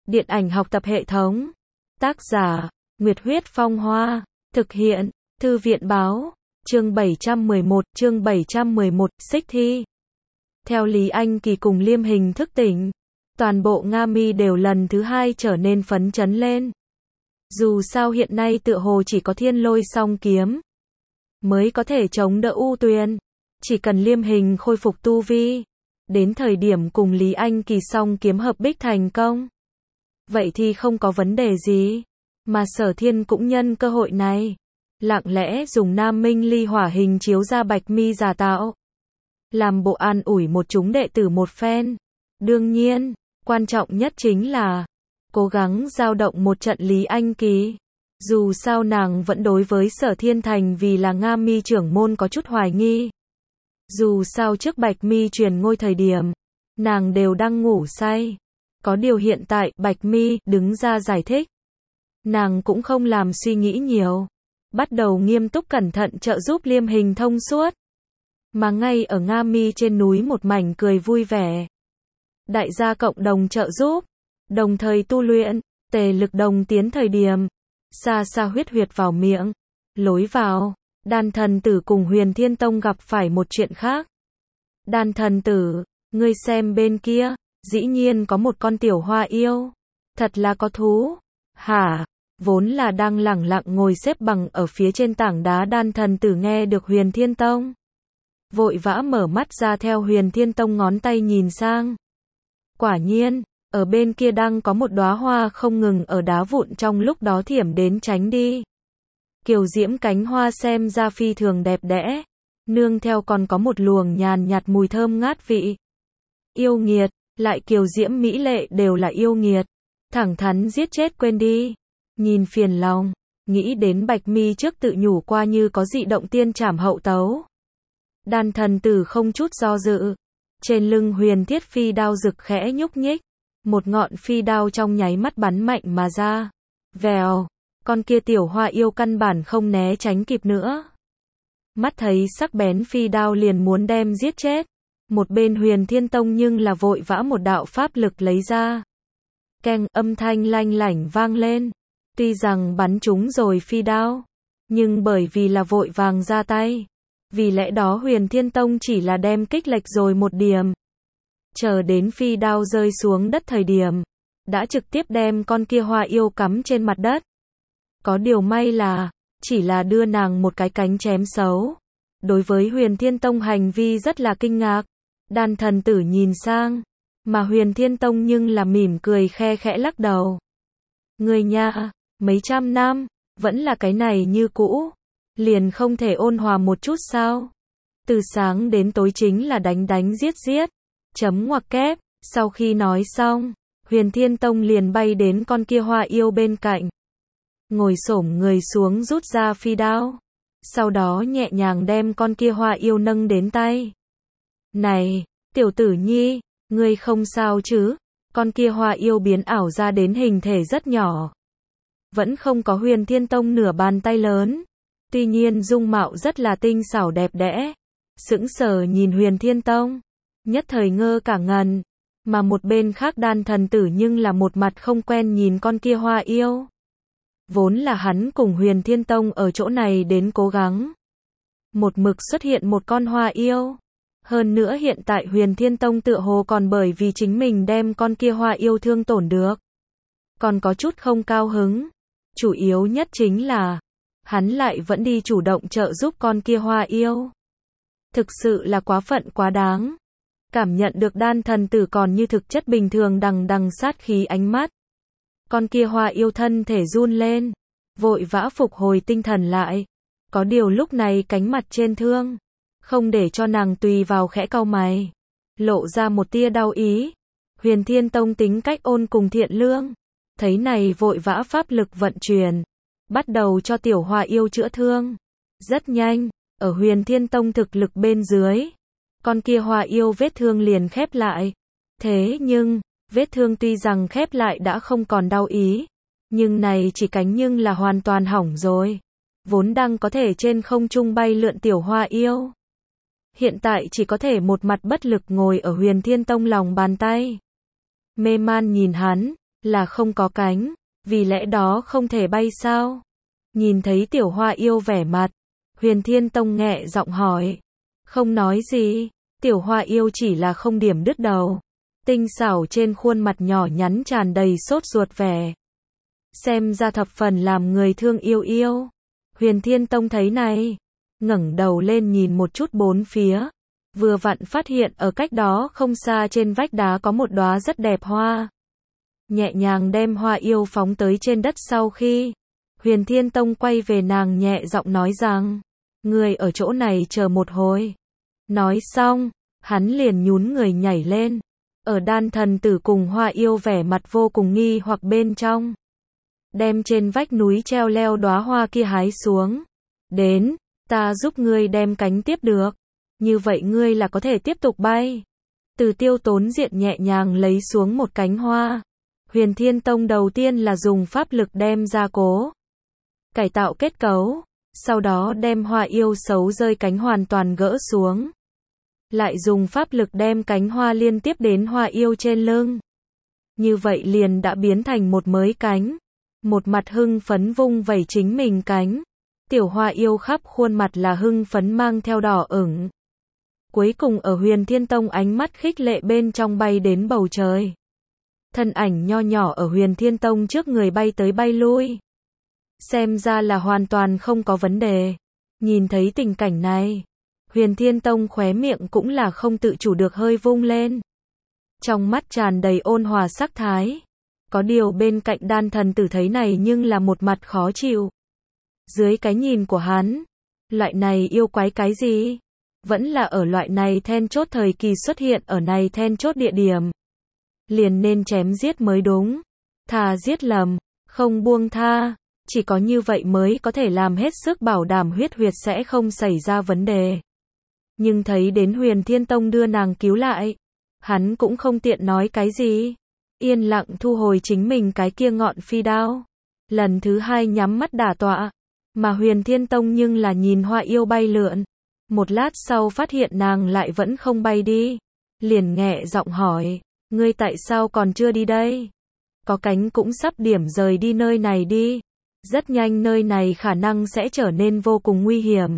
Điện ảnh học tập hệ thống. Tác giả, Nguyệt Huyết Phong Hoa. Thực hiện, Thư viện báo. Chương 711, xích thi. Theo Lý Anh Kỳ cùng Liêm Hình thức tỉnh, toàn bộ Nga Mi đều lần thứ hai trở nên phấn chấn lên. Dù sao hiện nay tựa hồ chỉ có Thiên Lôi song kiếm mới có thể chống đỡ U Tuyền. Chỉ cần Liêm Hình khôi phục tu vi, đến thời điểm cùng Lý Anh Kỳ song kiếm hợp bích thành công, vậy thì không có vấn đề gì. Mà Sở Thiên cũng nhân cơ hội này, lặng lẽ dùng Nam Minh Ly Hỏa hình chiếu ra Bạch Mi giả tạo, làm bộ an ủi một chúng đệ tử một phen. Đương nhiên, quan trọng nhất chính là cố gắng giao động một trận Lý Anh Kỳ. Dù sao nàng vẫn đối với Sở Thiên thành vì là Nga Mi trưởng môn có chút hoài nghi. Dù sao trước Bạch Mi truyền ngôi thời điểm, nàng đều đang ngủ say. Có điều hiện tại Bạch Mi đứng ra giải thích, nàng cũng không làm suy nghĩ nhiều, bắt đầu nghiêm túc cẩn thận trợ giúp Liêm Hình thông suốt. Mà ngay ở Nga Mi trên núi một mảnh cười vui vẻ. Đại gia cộng đồng trợ giúp, đồng thời tu luyện, tề lực đồng tiến thời điểm, xa xa huyết huyệt vào miệng, lối vào, Đan thần tử cùng Huyền Thiên Tông gặp phải một chuyện khác. Đan thần tử, ngươi xem bên kia, dĩ nhiên có một con tiểu hoa yêu, thật là có thú. Hả? Vốn là đang lẳng lặng ngồi xếp bằng ở phía trên tảng đá Đan thần tử nghe được Huyền Thiên Tông, vội vã mở mắt ra theo Huyền Thiên Tông ngón tay nhìn sang. Quả nhiên, ở bên kia đang có một đóa hoa không ngừng ở đá vụn trong lúc đó thiểm đến tránh đi. Kiều diễm cánh hoa xem ra phi thường đẹp đẽ, nương theo còn có một luồng nhàn nhạt mùi thơm ngát vị. Yêu nghiệt, lại kiều diễm mỹ lệ đều là yêu nghiệt, thẳng thắn giết chết quên đi. Nhìn phiền lòng, nghĩ đến Bạch Mi trước tự nhủ qua như có dị động tiên trảm hậu tấu. Đan thần tử không chút do dự, trên lưng huyền thiết phi đao rực khẽ nhúc nhích, một ngọn phi đao trong nháy mắt bắn mạnh mà ra. Vèo, con kia tiểu hoa yêu căn bản không né tránh kịp nữa. Mắt thấy sắc bén phi đao liền muốn đem giết chết, một bên Huyền Thiên Tông nhưng là vội vã một đạo pháp lực lấy ra. Keng, âm thanh lanh lảnh vang lên. Tuy rằng bắn trúng rồi phi đao, nhưng bởi vì là vội vàng ra tay, vì lẽ đó Huyền Thiên Tông chỉ là đem kích lệch rồi một điểm. Chờ đến phi đao rơi xuống đất thời điểm, đã trực tiếp đem con kia hoa yêu cắm trên mặt đất. Có điều may là, chỉ là đưa nàng một cái cánh chém xấu. Đối với Huyền Thiên Tông hành vi rất là kinh ngạc. Đan thần tử nhìn sang, mà Huyền Thiên Tông nhưng là mỉm cười khe khẽ lắc đầu. Người nha, mấy trăm năm, vẫn là cái này như cũ, liền không thể ôn hòa một chút sao? Từ sáng đến tối chính là đánh đánh giết giết, chấm ngoặc kép. Sau khi nói xong, Huyền Thiên Tông liền bay đến con kia hoa yêu bên cạnh, ngồi xổm người xuống rút ra phi đao, sau đó nhẹ nhàng đem con kia hoa yêu nâng đến tay. Này, tiểu tử nhi, ngươi không sao chứ? Con kia hoa yêu biến ảo ra đến hình thể rất nhỏ, vẫn không có Huyền Thiên Tông nửa bàn tay lớn, tuy nhiên dung mạo rất là tinh xảo đẹp đẽ. Sững sờ nhìn Huyền Thiên Tông, nhất thời ngơ cả ngần, mà một bên khác Đan thần tử nhưng là một mặt không quen nhìn con kia hoa yêu. Vốn là hắn cùng Huyền Thiên Tông ở chỗ này đến cố gắng, một mực xuất hiện một con hoa yêu. Hơn nữa hiện tại Huyền Thiên Tông tựa hồ còn bởi vì chính mình đem con kia hoa yêu thương tổn được, còn có chút không cao hứng. Chủ yếu nhất chính là, hắn lại vẫn đi chủ động trợ giúp con kia hoa yêu. Thực sự là quá phận quá đáng. Cảm nhận được Đan thần tử còn như thực chất bình thường đằng đằng sát khí ánh mắt, con kia hoa yêu thân thể run lên, vội vã phục hồi tinh thần lại. Có điều lúc này cánh mặt trên thương, không để cho nàng tùy vào khẽ cau mày, lộ ra một tia đau ý. Huyền Thiên Tông tính cách ôn cùng thiện lương, thấy này vội vã pháp lực vận chuyển, bắt đầu cho tiểu hoa yêu chữa thương. Rất nhanh, ở Huyền Thiên Tông thực lực bên dưới, con kia hoa yêu vết thương liền khép lại. Thế nhưng, vết thương tuy rằng khép lại đã không còn đau ý, nhưng này chỉ cánh nhưng là hoàn toàn hỏng rồi. Vốn đang có thể trên không trung bay lượn tiểu hoa yêu, hiện tại chỉ có thể một mặt bất lực ngồi ở Huyền Thiên Tông lòng bàn tay. Mê man nhìn hắn, Là không có cánh, vì lẽ đó không thể bay sao? Nhìn thấy Tiểu Hoa Yêu vẻ mặt, Huyền Thiên Tông nhẹ giọng hỏi. Không nói gì, Tiểu Hoa Yêu chỉ là không điểm đứt đầu. Tinh xảo trên khuôn mặt nhỏ nhắn tràn đầy sốt ruột vẻ. Xem ra thập phần làm người thương yêu yêu. Huyền Thiên Tông thấy này, ngẩng đầu lên nhìn một chút bốn phía. Vừa vặn phát hiện ở cách đó không xa trên vách đá có một đóa rất đẹp hoa. Nhẹ nhàng đem Hoa Yêu phóng tới trên đất sau khi Huyền Thiên Tông quay về nàng nhẹ giọng nói rằng, người ở chỗ này chờ một hồi. Nói xong, hắn liền nhún người nhảy lên. Ở Đan Thần Tử cùng Hoa Yêu vẻ mặt vô cùng nghi hoặc bên trong. Đem trên vách núi treo leo đóa hoa kia hái xuống. Đến, ta giúp ngươi đem cánh tiếp được. Như vậy ngươi là có thể tiếp tục bay. Từ Tiêu Tốn Diện nhẹ nhàng lấy xuống một cánh hoa. Huyền Thiên Tông đầu tiên là dùng pháp lực đem gia cố, cải tạo kết cấu, sau đó đem Hoa Yêu xấu rơi cánh hoàn toàn gỡ xuống. Lại dùng pháp lực đem cánh hoa liên tiếp đến Hoa Yêu trên lưng. Như vậy liền đã biến thành một mới cánh. Một mặt hưng phấn vung vẩy chính mình cánh. Tiểu Hoa Yêu khắp khuôn mặt là hưng phấn mang theo đỏ ửng. Cuối cùng ở Huyền Thiên Tông ánh mắt khích lệ bên trong bay đến bầu trời. Thân ảnh nho nhỏ ở Huyền Thiên Tông trước người bay tới bay lui. Xem ra là hoàn toàn không có vấn đề. Nhìn thấy tình cảnh này, Huyền Thiên Tông khóe miệng cũng là không tự chủ được hơi vung lên. Trong mắt tràn đầy ôn hòa sắc thái. Có điều bên cạnh Đan Thần Tử thấy này nhưng là một mặt khó chịu. Dưới cái nhìn của hắn, loại này yêu quái cái gì? Vẫn là ở loại này then chốt thời kỳ xuất hiện ở này then chốt địa điểm. Liền nên chém giết mới đúng. Thà giết lầm, không buông tha. Chỉ có như vậy mới có thể làm hết sức bảo đảm huyết huyệt sẽ không xảy ra vấn đề. Nhưng thấy đến Huyền Thiên Tông đưa nàng cứu lại, hắn cũng không tiện nói cái gì. Yên lặng thu hồi chính mình cái kia ngọn phi đao. Lần thứ hai nhắm mắt đả tọa. Mà Huyền Thiên Tông nhưng là nhìn Hoa Yêu bay lượn. Một lát sau phát hiện nàng lại vẫn không bay đi. Liền nhẹ giọng hỏi, ngươi tại sao còn chưa đi đây? Có cánh cũng sắp điểm rời đi nơi này đi. Rất nhanh nơi này khả năng sẽ trở nên vô cùng nguy hiểm.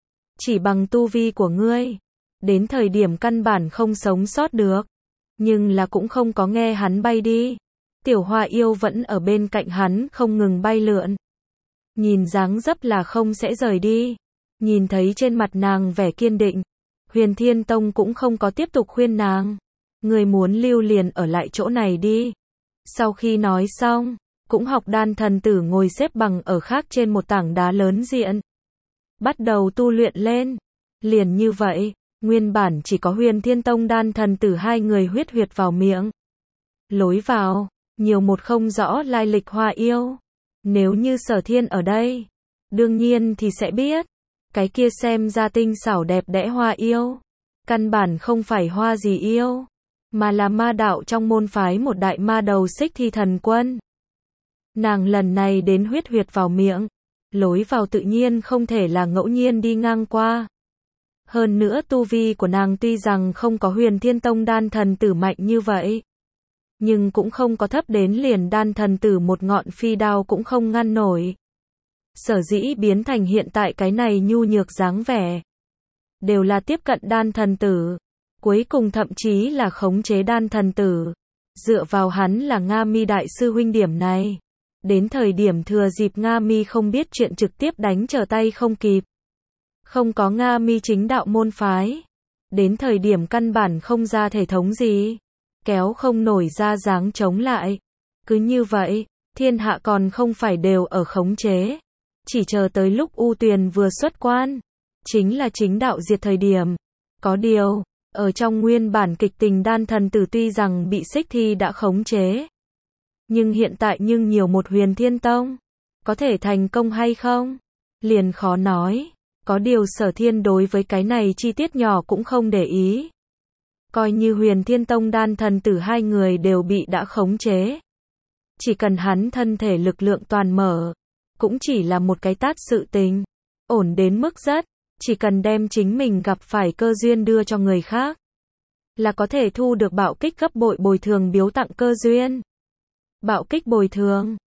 Chỉ bằng tu vi của ngươi, đến thời điểm căn bản không sống sót được. Nhưng là cũng không có nghe hắn bay đi. Tiểu Hoa Yêu vẫn ở bên cạnh hắn không ngừng bay lượn. Nhìn dáng dấp là không sẽ rời đi. Nhìn thấy trên mặt nàng vẻ kiên định, Huyền Thiên Tông cũng không có tiếp tục khuyên nàng. Người muốn lưu liền ở lại chỗ này đi. Sau khi nói xong, cũng học Đan Thần Tử ngồi xếp bằng ở khác trên một tảng đá lớn diện. Bắt đầu tu luyện lên. Liền như vậy, nguyên bản chỉ có Huyền Thiên Tông Đan Thần Tử hai người huyết huyệt vào miệng. Lối vào, nhiều một không rõ lai lịch Hoa Yêu. Nếu như Sở Thiên ở đây, đương nhiên thì sẽ biết. Cái kia xem ra tinh xảo đẹp đẽ Hoa Yêu. Căn bản không phải hoa gì yêu, mà là ma đạo trong môn phái một đại ma đầu Xích Thi Thần Quân. Nàng lần này đến huyết huyệt vào miệng. Lối vào tự nhiên không thể là ngẫu nhiên đi ngang qua. Hơn nữa tu vi của nàng tuy rằng không có Huyền Thiên Tông Đan Thần Tử mạnh như vậy, nhưng cũng không có thấp đến liền Đan Thần Tử một ngọn phi đao cũng không ngăn nổi. Sở dĩ biến thành hiện tại cái này nhu nhược dáng vẻ, đều là tiếp cận Đan Thần Tử, cuối cùng thậm chí là khống chế Đan Thần Tử. Dựa vào hắn là Nga Mi đại sư huynh điểm này. Đến thời điểm thừa dịp Nga Mi không biết chuyện trực tiếp đánh trở tay không kịp. Không có Nga Mi chính đạo môn phái. Đến thời điểm căn bản không ra thể thống gì. Kéo không nổi ra dáng chống lại. Cứ như vậy, thiên hạ còn không phải đều ở khống chế. Chỉ chờ tới lúc U Tuyền vừa xuất quan. Chính là chính đạo diệt thời điểm. Có điều, ở trong nguyên bản kịch tình Đan Thần Tử tuy rằng bị Xích Thi đã khống chế. Nhưng hiện tại nhưng nhiều một Huyền Thiên Tông. Có thể thành công hay không? Liền khó nói. Có điều Sở Thiên đối với cái này chi tiết nhỏ cũng không để ý. Coi như Huyền Thiên Tông Đan Thần Tử hai người đều bị đã khống chế. Chỉ cần hắn thân thể lực lượng toàn mở. Cũng chỉ là một cái tát sự tình. Ổn đến mức rất. Chỉ cần đem chính mình gặp phải cơ duyên đưa cho người khác. Là có thể thu được bạo kích gấp bội bồi thường biếu tặng cơ duyên. Bạo kích bồi thường.